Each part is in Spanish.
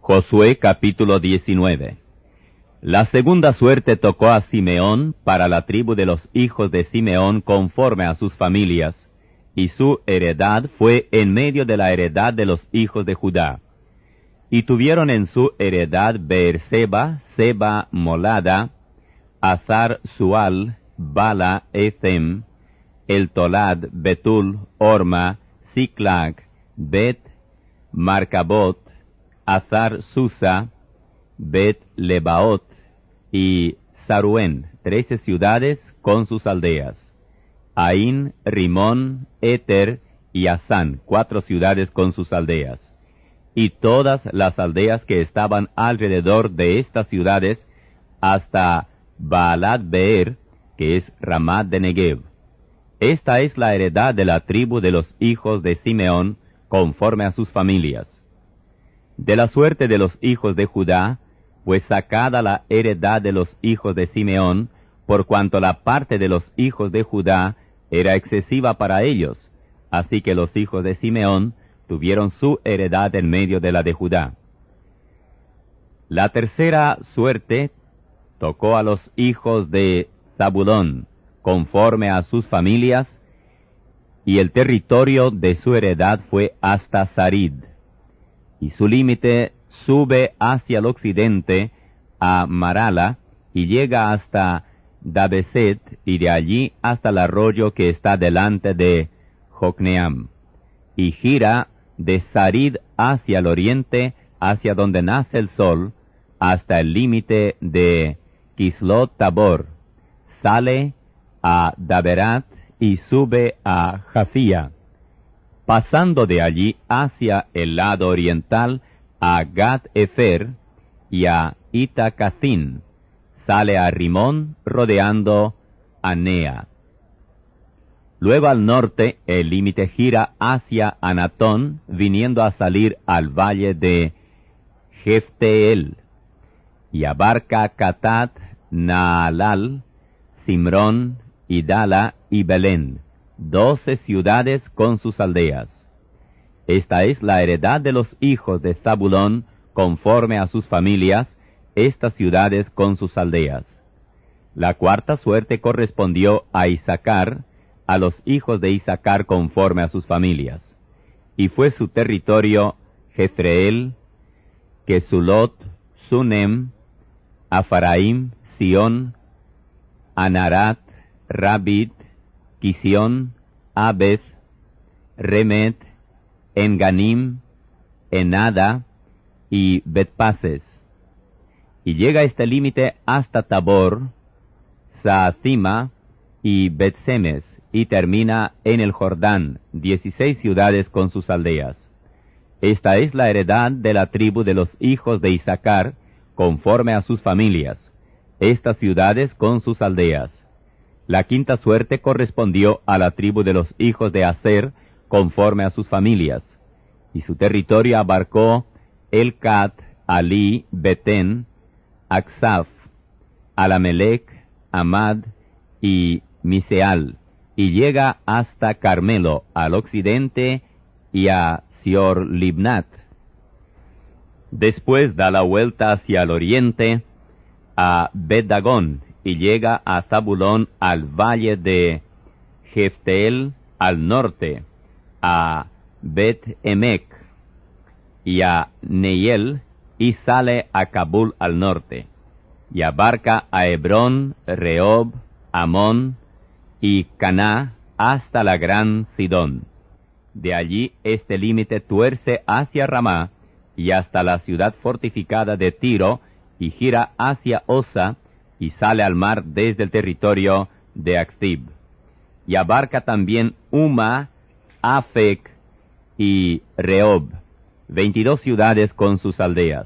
Josué capítulo 19. La segunda suerte tocó a Simeón para la tribu de los hijos de Simeón conforme a sus familias, y su heredad fue en medio de la heredad de los hijos de Judá. Y tuvieron en su heredad Beerseba, Seba, Molada, Azar, Sual, Bala, Ethem, El Tolad, Betul, Orma, Siclag, Bet, Marcabot, Azar, Susa, Bet, Lebaot y Saruén, 13 ciudades con sus aldeas. Ain, Rimón, Éter y Asán, 4 ciudades con sus aldeas. Y todas las aldeas que estaban alrededor de estas ciudades, hasta Baalat Beer, que es Ramat de Negev. Esta es la heredad de la tribu de los hijos de Simeón, conforme a sus familias. De la suerte de los hijos de Judá, pues sacada la heredad de los hijos de Simeón, por cuanto la parte de los hijos de Judá era excesiva para ellos, así que los hijos de Simeón tuvieron su heredad en medio de la de Judá. La tercera suerte tocó a los hijos de Zabulón, conforme a sus familias, y el territorio de su heredad fue hasta Sarid, y su límite sube hacia el occidente a Marala, y llega hasta Dabeset, y de allí hasta el arroyo que está delante de Jocneam, y gira de Sarid hacia el oriente, hacia donde nace el sol, hasta el límite de Kislot Tabor, sale a Daberat y sube a Jafía, pasando de allí hacia el lado oriental a Gat Efer y a Itacacín, sale a Rimón rodeando a Nea. Luego al norte el límite gira hacia Anatón, viniendo a salir al valle de Jefteel, y abarca Catat, Naalal, Simrón, Idala y Belén, 12 ciudades con sus aldeas. Esta es la heredad de los hijos de Zabulón, conforme a sus familias, estas ciudades con sus aldeas. La cuarta suerte correspondió a Issacar, a los hijos de Issacar conforme a sus familias. Y fue su territorio Jezreel, Kesulot, Sunem, Afaraim, Sión, Anarat, Rabit, Kisión, Abez, Remet, Enganim, Enada y Betpases. Y llega este límite hasta Tabor, Saacima y Betsemes, y termina en el Jordán, 16 ciudades con sus aldeas. Esta es la heredad de la tribu de los hijos de Issacar, conforme a sus familias, estas ciudades con sus aldeas. La quinta suerte correspondió a la tribu de los hijos de Aser, conforme a sus familias, y su territorio abarcó Elcat, Ali, Betén, Aksaf, Alamelec, Amad y Miseal, y llega hasta Carmelo, al occidente, y a Sior Libnat. Después da la vuelta hacia el oriente a Bet-Dagón, y llega a Zabulón al valle de Jefteel al norte, a Bet-Emec y a Neiel, y sale a Cabul al norte, y abarca a Hebrón, Rehob, Amón y Caná hasta la gran Sidón. De allí este límite tuerce hacia Ramá y hasta la ciudad fortificada de Tiro, y gira hacia Osa, y sale al mar desde el territorio de Aksib. Y abarca también Uma, Afec y Rehob, 22 ciudades con sus aldeas.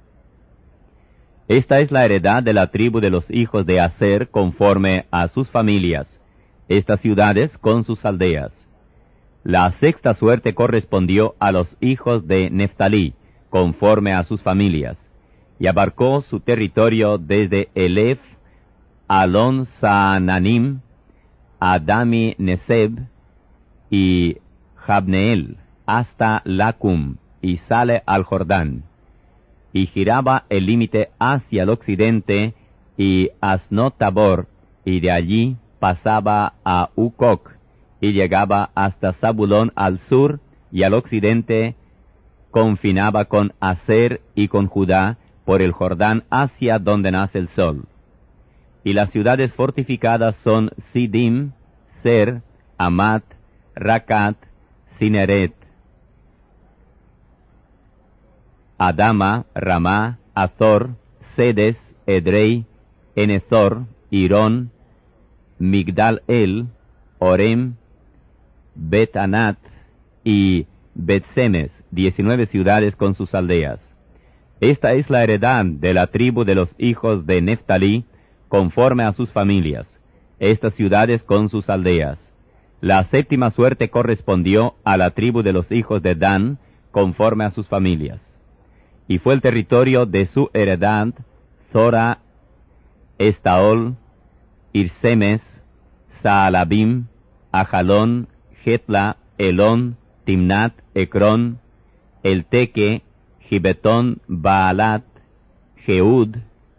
Esta es la heredad de la tribu de los hijos de Aser conforme a sus familias, estas ciudades con sus aldeas. La sexta suerte correspondió a los hijos de Neftalí, conforme a sus familias, y abarcó su territorio desde Elef, Alon Saananim, Adami Neseb y Jabneel, hasta Lacum, y sale al Jordán. y giraba el límite hacia el occidente y Asnot-Tabor, y de allí pasaba a Ucoc, y llegaba hasta Zabulón al sur, y al occidente confinaba con Aser y con Judá por el Jordán hacia donde nace el sol. Y las ciudades fortificadas son Sidim, Ser, Amat, Racat, Cineret, Adama, Ramá, Azor, Sedes, Edrei, Enethor, Irón, Migdal-El, Orem, Bet-Anat y Bet-Semes, 19 ciudades con sus aldeas. Esta es la heredad de la tribu de los hijos de Neftalí, conforme a sus familias, estas ciudades con sus aldeas. La séptima suerte correspondió a la tribu de los hijos de Dan, conforme a sus familias. Y fue el territorio de su heredad, Zora, Estaol, Irsemes, Saalabim, Ajalón, Jetla, Elón, Timnat, Ecrón, Elteque, Gibetón, Baalat, Jeud,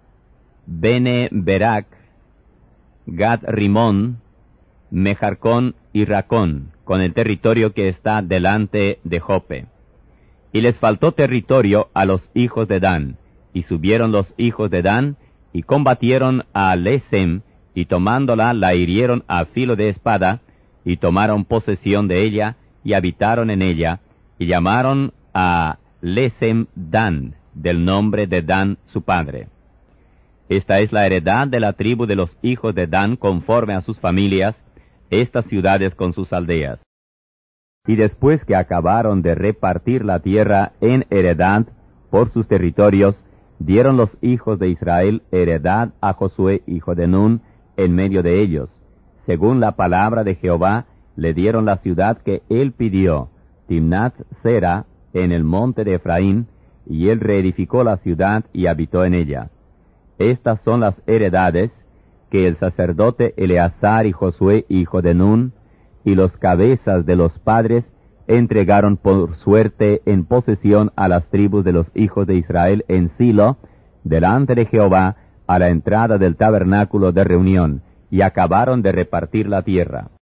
Bene Berak, Gad Rimón, Mejarcón y Racón, con el territorio que está delante de Jope. Y les faltó territorio a los hijos de Dan, y subieron los hijos de Dan, y combatieron a Lesem, y tomándola la hirieron a filo de espada, y tomaron posesión de ella, y habitaron en ella, y llamaron a Lesem Dan, del nombre de Dan su padre. Esta es la heredad de la tribu de los hijos de Dan conforme a sus familias, estas ciudades con sus aldeas. Y después que acabaron de repartir la tierra en heredad por sus territorios, dieron los hijos de Israel heredad a Josué, hijo de Nun, en medio de ellos. Según la palabra de Jehová, le dieron la ciudad que él pidió, Timnat-Sera, en el monte de Efraín, y él reedificó la ciudad y habitó en ella. Estas son las heredades que el sacerdote Eleazar y Josué, hijo de Nun, y los cabezas de los padres entregaron por suerte en posesión a las tribus de los hijos de Israel en Silo, delante de Jehová, a la entrada del tabernáculo de reunión, y acabaron de repartir la tierra.